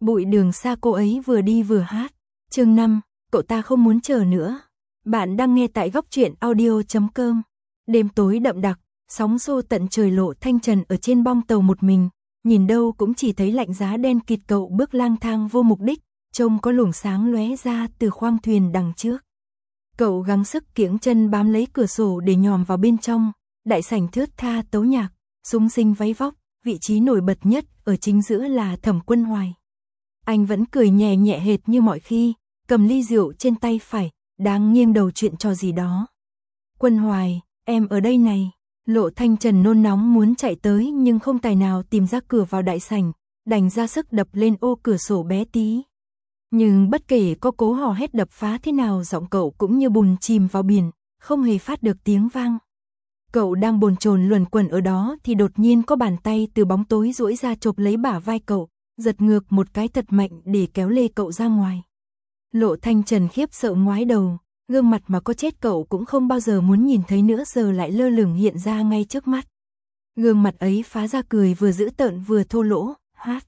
Bụi đường xa cô ấy vừa đi vừa hát. Chương 5, cậu ta không muốn chờ nữa. Bạn đang nghe tại góc truyện audio.com. Đêm tối đậm đặc, sóng xô tận trời, Lộ Thanh Trần ở trên bong tàu một mình, nhìn đâu cũng chỉ thấy lạnh giá đen kịt. Cậu bước lang thang vô mục đích, trông có luồng sáng lóe ra từ khoang thuyền đằng trước. Cậu gắng sức kiễng chân bám lấy cửa sổ để nhòm vào bên trong. Đại sảnh thướt tha tấu nhạc, súng sinh váy vóc, vị trí nổi bật nhất ở chính giữa là Thẩm Quân Hoài. Anh vẫn cười nhẹ nhẹ hệt như mọi khi, cầm ly rượu trên tay phải, đang nghiêng đầu chuyện trò gì đó. Quân Hoài, em ở đây này. Lộ Thanh Trần nôn nóng muốn chạy tới nhưng không tài nào tìm ra cửa vào đại sảnh, đành ra sức đập lên ô cửa sổ bé tí. Nhưng bất kể có cố hò hét đập phá thế nào, giọng cậu cũng như bùn chìm vào biển, không hề phát được tiếng vang. Cậu đang bồn chồn luẩn quẩn ở đó thì đột nhiên có bàn tay từ bóng tối duỗi ra chộp lấy bả vai cậu, giật ngược một cái thật mạnh để kéo lê cậu ra ngoài. Lộ Thanh Trần khiếp sợ ngoái đầu, gương mặt mà có chết cậu cũng không bao giờ muốn nhìn thấy nữa giờ lại lơ lửng hiện ra ngay trước mắt. Gương mặt ấy phá ra cười vừa dữ tợn vừa thô lỗ, hát.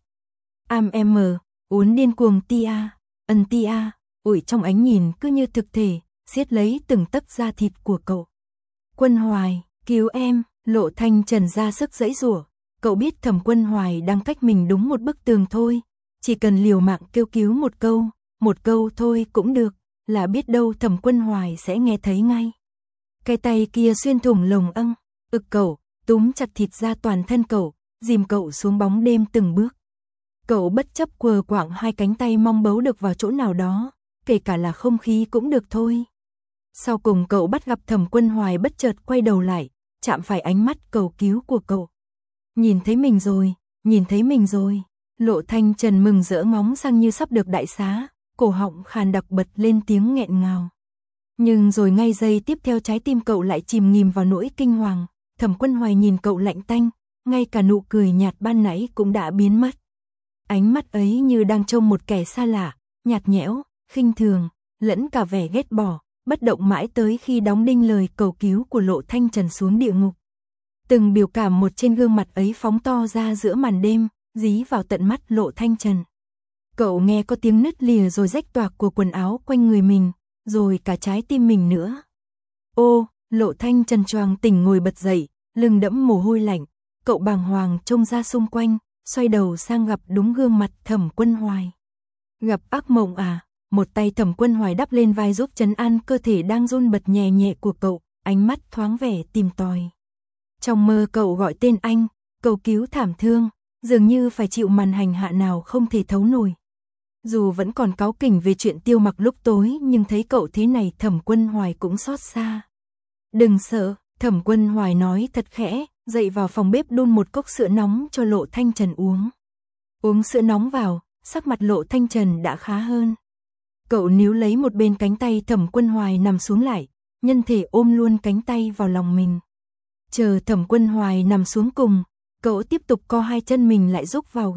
Am uốn điên cuồng tia, tia, ủi trong ánh nhìn cứ như thực thể, siết lấy từng tấc da thịt của cậu. Quân Hoài, cứu em. Lộ Thanh Trần ra sức giãy giụa. Cậu biết Thẩm Quân Hoài đang cách mình đúng một bức tường thôi, chỉ cần liều mạng kêu cứu một câu thôi cũng được, là biết đâu Thẩm Quân Hoài sẽ nghe thấy ngay. Cái tay kia xuyên thủng lồng âng, ực cậu, túm chặt thịt ra toàn thân cậu, dìm cậu xuống bóng đêm từng bước. Cậu bất chấp quờ quạng hai cánh tay mong bấu được vào chỗ nào đó, kể cả là không khí cũng được thôi. Sau cùng cậu bắt gặp Thẩm Quân Hoài bất chợt quay đầu lại, chạm phải ánh mắt cầu cứu của cậu. Nhìn thấy mình rồi. Lộ Thanh Trần mừng rỡ ngóng sang như sắp được đại xá, cổ họng khàn đặc bật lên tiếng nghẹn ngào. Nhưng rồi ngay giây tiếp theo trái tim cậu lại chìm nghỉm vào nỗi kinh hoàng. Thẩm Quân Hoài nhìn cậu lạnh tanh, ngay cả nụ cười nhạt ban nãy cũng đã biến mất. Ánh mắt ấy như đang trông một kẻ xa lạ, nhạt nhẽo, khinh thường, lẫn cả vẻ ghét bỏ, bất động mãi tới khi đóng đinh lời cầu cứu của Lộ Thanh Trần xuống địa ngục. Từng biểu cảm một trên gương mặt ấy phóng to ra giữa màn đêm, dí vào tận mắt Lộ Thanh Trần. Cậu nghe có tiếng nứt lìa rồi rách toạc của quần áo quanh người mình, rồi cả trái tim mình nữa. Ô, Lộ Thanh Trần choàng tỉnh ngồi bật dậy, lưng đẫm mồ hôi lạnh, cậu bàng hoàng trông ra xung quanh, xoay đầu sang gặp đúng gương mặt Thẩm Quân Hoài. Gặp ác mộng à? Một tay Thẩm Quân Hoài đắp lên vai giúp trấn an cơ thể đang run bật nhẹ nhẹ của cậu, ánh mắt thoáng vẻ tìm tòi. Trong mơ cậu gọi tên anh, cầu cứu thảm thương, dường như phải chịu màn hành hạ nào không thể thấu nổi. Dù vẫn còn cáu kỉnh về chuyện Tiêu Mặc lúc tối nhưng thấy cậu thế này Thẩm Quân Hoài cũng xót xa. Đừng sợ, Thẩm Quân Hoài nói thật khẽ, dậy vào phòng bếp đun một cốc sữa nóng cho Lộ Thanh Trần uống. Uống sữa nóng vào, sắc mặt Lộ Thanh Trần đã khá hơn. Cậu níu lấy một bên cánh tay Thẩm Quân Hoài nằm xuống lại, nhân thể ôm luôn cánh tay vào lòng mình. Chờ Thẩm Quân Hoài nằm xuống cùng, cậu tiếp tục co hai chân mình lại rúc vào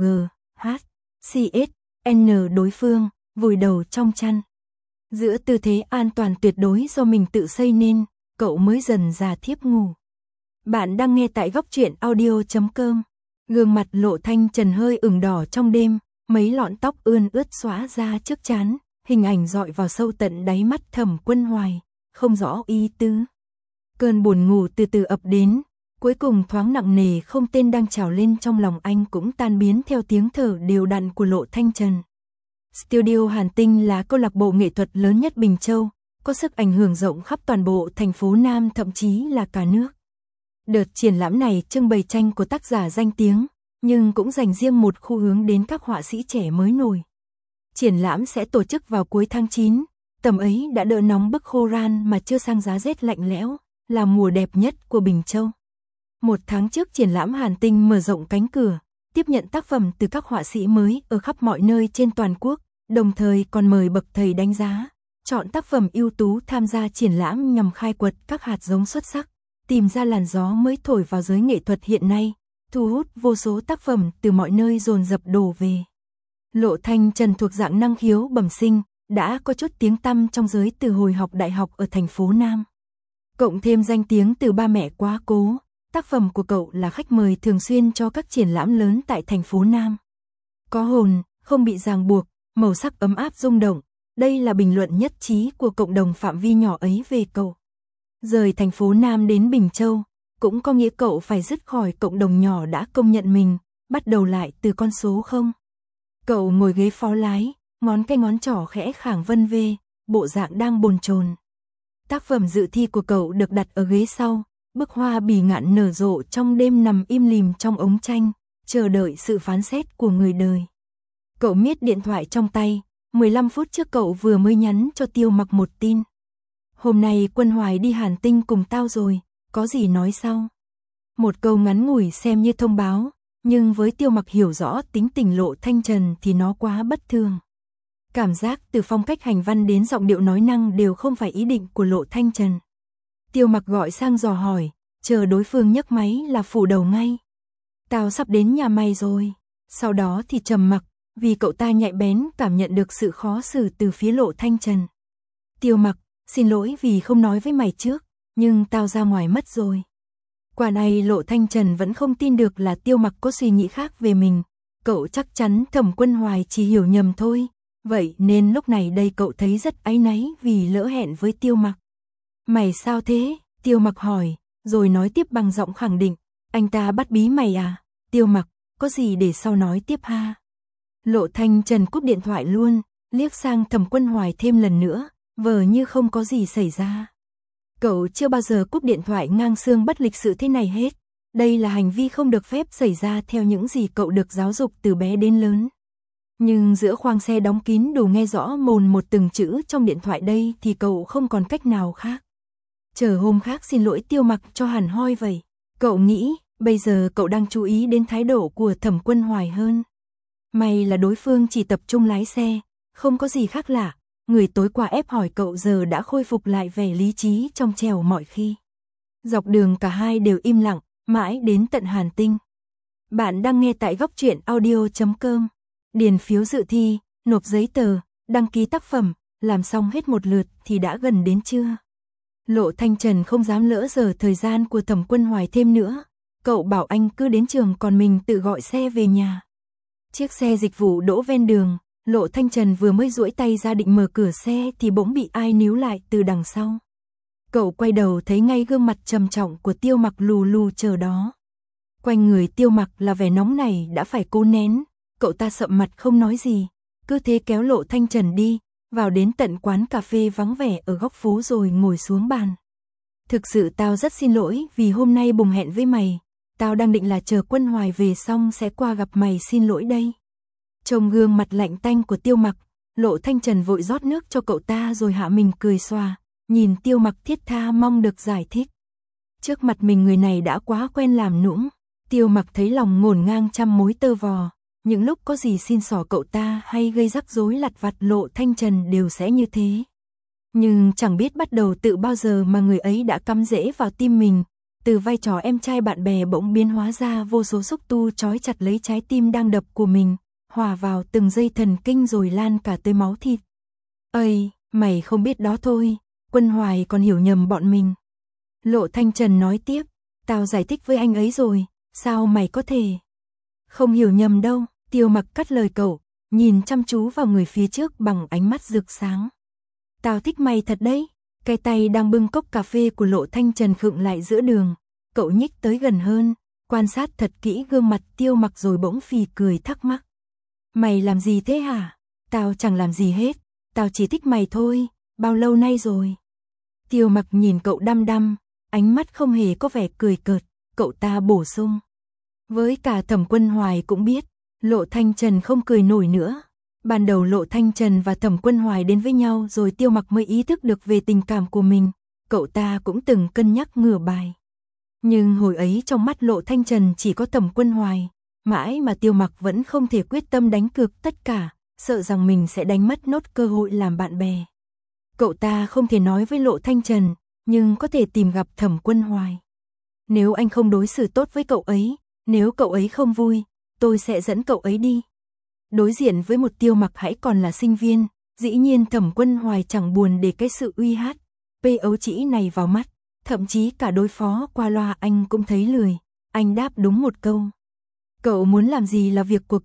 GHCSN đối phương, vùi đầu trong chăn. Giữa tư thế an toàn tuyệt đối do mình tự xây nên, cậu mới dần dà thiếp ngủ. Bạn đang nghe tại góc truyện audio.com. Gương mặt Lộ Thanh Trần hơi ửng đỏ trong đêm, mấy lọn tóc ươn ướt xóa ra trước trán, hình ảnh dọi vào sâu tận đáy mắt Thẩm Quân Hoài, không rõ ý tứ. Cơn buồn ngủ từ từ ập đến, cuối cùng thoáng nặng nề không tên đang trào lên trong lòng anh cũng tan biến theo tiếng thở đều đặn của Lộ Thanh Trần. Studio Hàn Tinh là câu lạc bộ nghệ thuật lớn nhất Bình Châu, có sức ảnh hưởng rộng khắp toàn bộ thành phố Nam thậm chí là cả nước. Đợt triển lãm này trưng bày tranh của tác giả danh tiếng, nhưng cũng dành riêng một khu hướng đến các họa sĩ trẻ mới nổi. Triển lãm sẽ tổ chức vào cuối tháng 9, tầm ấy đã đỡ nóng bức khô ran mà chưa sang giá rét lạnh lẽo, là mùa đẹp nhất của Bình Châu. Một tháng trước triển lãm Hàn Tinh mở rộng cánh cửa, tiếp nhận tác phẩm từ các họa sĩ mới ở khắp mọi nơi trên toàn quốc, đồng thời còn mời bậc thầy đánh giá, chọn tác phẩm ưu tú tham gia triển lãm nhằm khai quật các hạt giống xuất sắc, tìm ra làn gió mới thổi vào giới nghệ thuật hiện nay, thu hút vô số tác phẩm từ mọi nơi dồn dập đổ về. Lộ Thanh Trần thuộc dạng năng khiếu bẩm sinh, đã có chút tiếng tăm trong giới từ hồi học đại học ở thành phố Nam. Cộng thêm danh tiếng từ ba mẹ quá cố, tác phẩm của cậu là khách mời thường xuyên cho các triển lãm lớn tại thành phố Nam. Có hồn, không bị ràng buộc, màu sắc ấm áp rung động. Đây là bình luận nhất trí của cộng đồng phạm vi nhỏ ấy về cậu. Rời thành phố Nam đến Bình Châu, cũng có nghĩa cậu phải dứt khỏi cộng đồng nhỏ đã công nhận mình, bắt đầu lại từ con số 0. Cậu ngồi ghế phó lái, ngón trỏ khẽ khàng vân vê, bộ dạng đang bồn chồn. Tác phẩm dự thi của cậu được đặt ở ghế sau, bức hoa bỉ ngạn nở rộ trong đêm nằm im lìm trong ống tranh, chờ đợi sự phán xét của người đời. Cậu miết điện thoại trong tay, 15 phút trước cậu vừa mới nhắn cho Tiêu Mặc một tin. Hôm nay Quân Hoài đi Hàn Tinh cùng tao rồi, có gì nói sau? Một câu ngắn ngủi xem như thông báo, nhưng với Tiêu Mặc hiểu rõ tính tình Lộ Thanh Trần thì nó quá bất thường. Cảm giác từ phong cách hành văn đến giọng điệu nói năng đều không phải ý định của Lộ Thanh Trần. Tiêu Mặc gọi sang dò hỏi, chờ đối phương nhấc máy là phủ đầu ngay. Tao sắp đến nhà mày rồi. Sau đó thì trầm mặc, vì cậu ta nhạy bén cảm nhận được sự khó xử từ phía Lộ Thanh Trần. Tiêu Mặc, xin lỗi vì không nói với mày trước, nhưng tao ra ngoài mất rồi. Quả này Lộ Thanh Trần vẫn không tin được là Tiêu Mặc có suy nghĩ khác về mình. Cậu chắc chắn Thẩm Quân Hoài chỉ hiểu nhầm thôi. Vậy nên lúc này đây cậu thấy rất áy náy vì lỡ hẹn với Tiêu Mặc. Mày sao thế? Tiêu Mặc hỏi, rồi nói tiếp bằng giọng khẳng định. Anh ta bắt bí mày à? Tiêu Mặc, có gì để sau nói tiếp ha? Lộ Thanh Trần cúp điện thoại luôn, liếc sang Thẩm Quân Hoài thêm lần nữa, vờ như không có gì xảy ra. Cậu chưa bao giờ cúp điện thoại ngang xương bất lịch sự thế này hết. Đây là hành vi không được phép xảy ra theo những gì cậu được giáo dục từ bé đến lớn. Nhưng giữa khoang xe đóng kín đủ nghe rõ mồn một từng chữ trong điện thoại đây thì cậu không còn cách nào khác. Chờ hôm khác xin lỗi Tiêu Mặc cho hẳn hoi vậy. Cậu nghĩ, bây giờ cậu đang chú ý đến thái độ của Thẩm Quân Hoài hơn. May là đối phương chỉ tập trung lái xe, không có gì khác lạ. Người tối qua ép hỏi cậu giờ đã khôi phục lại vẻ lý trí trong trẻo mọi khi. Dọc đường cả hai đều im lặng, mãi đến tận Hàn Tinh. Bạn đang nghe tại Góc Truyện Audio.com. Điền phiếu dự thi, nộp giấy tờ, đăng ký tác phẩm, làm xong hết một lượt thì đã gần đến trưa. Lộ Thanh Trần không dám lỡ giờ thời gian của Thẩm Quân Hoài thêm nữa. Cậu bảo anh cứ đến trường còn mình tự gọi xe về nhà. Chiếc xe dịch vụ đỗ ven đường, Lộ Thanh Trần vừa mới duỗi tay ra định mở cửa xe thì bỗng bị ai níu lại từ đằng sau. Cậu quay đầu thấy ngay gương mặt trầm trọng của Tiêu Mặc lù lù chờ đó. Quanh người Tiêu Mặc là vẻ nóng này đã phải cố nén. Cậu ta sậm mặt không nói gì, cứ thế kéo Lộ Thanh Trần đi, vào đến tận quán cà phê vắng vẻ ở góc phố rồi ngồi xuống bàn. Thực sự tao rất xin lỗi vì hôm nay bùng hẹn với mày, tao đang định là chờ Quân Hoài về xong sẽ qua gặp mày xin lỗi đây. Trông gương mặt lạnh tanh của Tiêu Mặc, Lộ Thanh Trần vội rót nước cho cậu ta rồi hạ mình cười xòa, nhìn Tiêu Mặc thiết tha mong được giải thích. Trước mặt mình người này đã quá quen làm nũng, Tiêu Mặc thấy lòng ngổn ngang trăm mối tơ vò. Những lúc có gì xin xỏ cậu ta hay gây rắc rối lặt vặt Lộ Thanh Trần đều sẽ như thế. Nhưng chẳng biết bắt đầu từ bao giờ mà người ấy đã cắm rễ vào tim mình, từ vai trò em trai bạn bè bỗng biến hóa ra vô số xúc tu trói chặt lấy trái tim đang đập của mình, hòa vào từng dây thần kinh rồi lan cả tới máu thịt. Ây, mày không biết đó thôi, Quân Hoài còn hiểu nhầm bọn mình. Lộ Thanh Trần nói tiếp, tao giải thích với anh ấy rồi, sao mày có thể không hiểu nhầm đâu. Tiêu Mặc cắt lời cậu, nhìn chăm chú vào người phía trước bằng ánh mắt rực sáng. Tao thích mày thật đấy. Cái tay đang bưng cốc cà phê của Lộ Thanh Trần khựng lại giữa đường. Cậu nhích tới gần hơn, quan sát thật kỹ gương mặt Tiêu Mặc rồi bỗng phì cười thắc mắc. Mày làm gì thế hả? Tao chẳng làm gì hết, tao chỉ thích mày thôi, bao lâu nay rồi? Tiêu Mặc nhìn cậu đăm đăm, ánh mắt không hề có vẻ cười cợt, cậu ta bổ sung. Với cả Thẩm Quân Hoài cũng biết, Lộ Thanh Trần không cười nổi nữa. Ban đầu Lộ Thanh Trần và Thẩm Quân Hoài đến với nhau rồi Tiêu Mặc mới ý thức được về tình cảm của mình. Cậu ta cũng từng cân nhắc ngửa bài. Nhưng hồi ấy trong mắt Lộ Thanh Trần chỉ có Thẩm Quân Hoài. Mãi mà Tiêu Mặc vẫn không thể quyết tâm đánh cược tất cả, sợ rằng mình sẽ đánh mất nốt cơ hội làm bạn bè. Cậu ta không thể nói với Lộ Thanh Trần, nhưng có thể tìm gặp Thẩm Quân Hoài. Nếu anh không đối xử tốt với cậu ấy, nếu cậu ấy không vui, tôi sẽ dẫn cậu ấy đi. Đối diện với một Tiêu Mặc hãy còn là sinh viên, dĩ nhiên Thẩm Quân Hoài chẳng buồn để cái sự uy hát, ấu trĩ này vào mắt, thậm chí cả đối phó qua loa anh cũng thấy lười. Anh đáp đúng một câu. Cậu muốn làm gì là việc của cậu,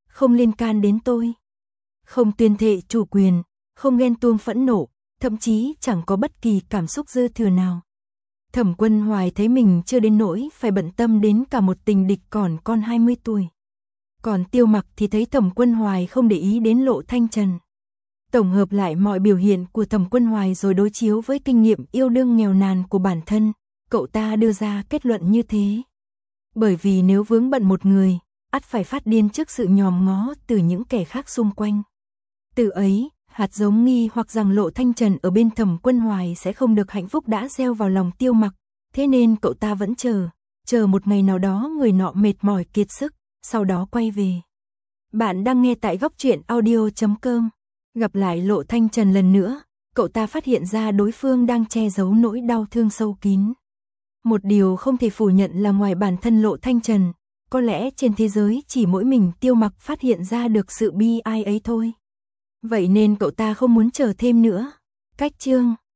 không liên can đến tôi. Không tuyên thệ chủ quyền, không ghen tuông phẫn nộ, thậm chí chẳng có bất kỳ cảm xúc dư thừa nào. Thẩm Quân Hoài thấy mình chưa đến nỗi phải bận tâm đến cả một tình địch còn con 20 tuổi. Còn Tiêu Mặc thì thấy Thẩm Quân Hoài không để ý đến Lộ Thanh Trần. Tổng hợp lại mọi biểu hiện của Thẩm Quân Hoài rồi đối chiếu với kinh nghiệm yêu đương nghèo nàn của bản thân, cậu ta đưa ra kết luận như thế. Bởi vì nếu vướng bận một người, ắt phải phát điên trước sự nhòm ngó từ những kẻ khác xung quanh. Từ ấy, hạt giống nghi hoặc rằng Lộ Thanh Trần ở bên Thẩm Quân Hoài sẽ không được hạnh phúc đã gieo vào lòng Tiêu Mặc, thế nên cậu ta vẫn chờ một ngày nào đó người nọ mệt mỏi kiệt sức, sau đó quay về. Bạn đang nghe tại góc truyện audio.com. Gặp lại Lộ Thanh Trần lần nữa, cậu ta phát hiện ra đối phương đang che giấu nỗi đau thương sâu kín. Một điều không thể phủ nhận là ngoài bản thân Lộ Thanh Trần, có lẽ trên thế giới chỉ mỗi mình Tiêu Mặc phát hiện ra được sự bi ai ấy thôi. Vậy nên cậu ta không muốn chờ thêm nữa. Cách chương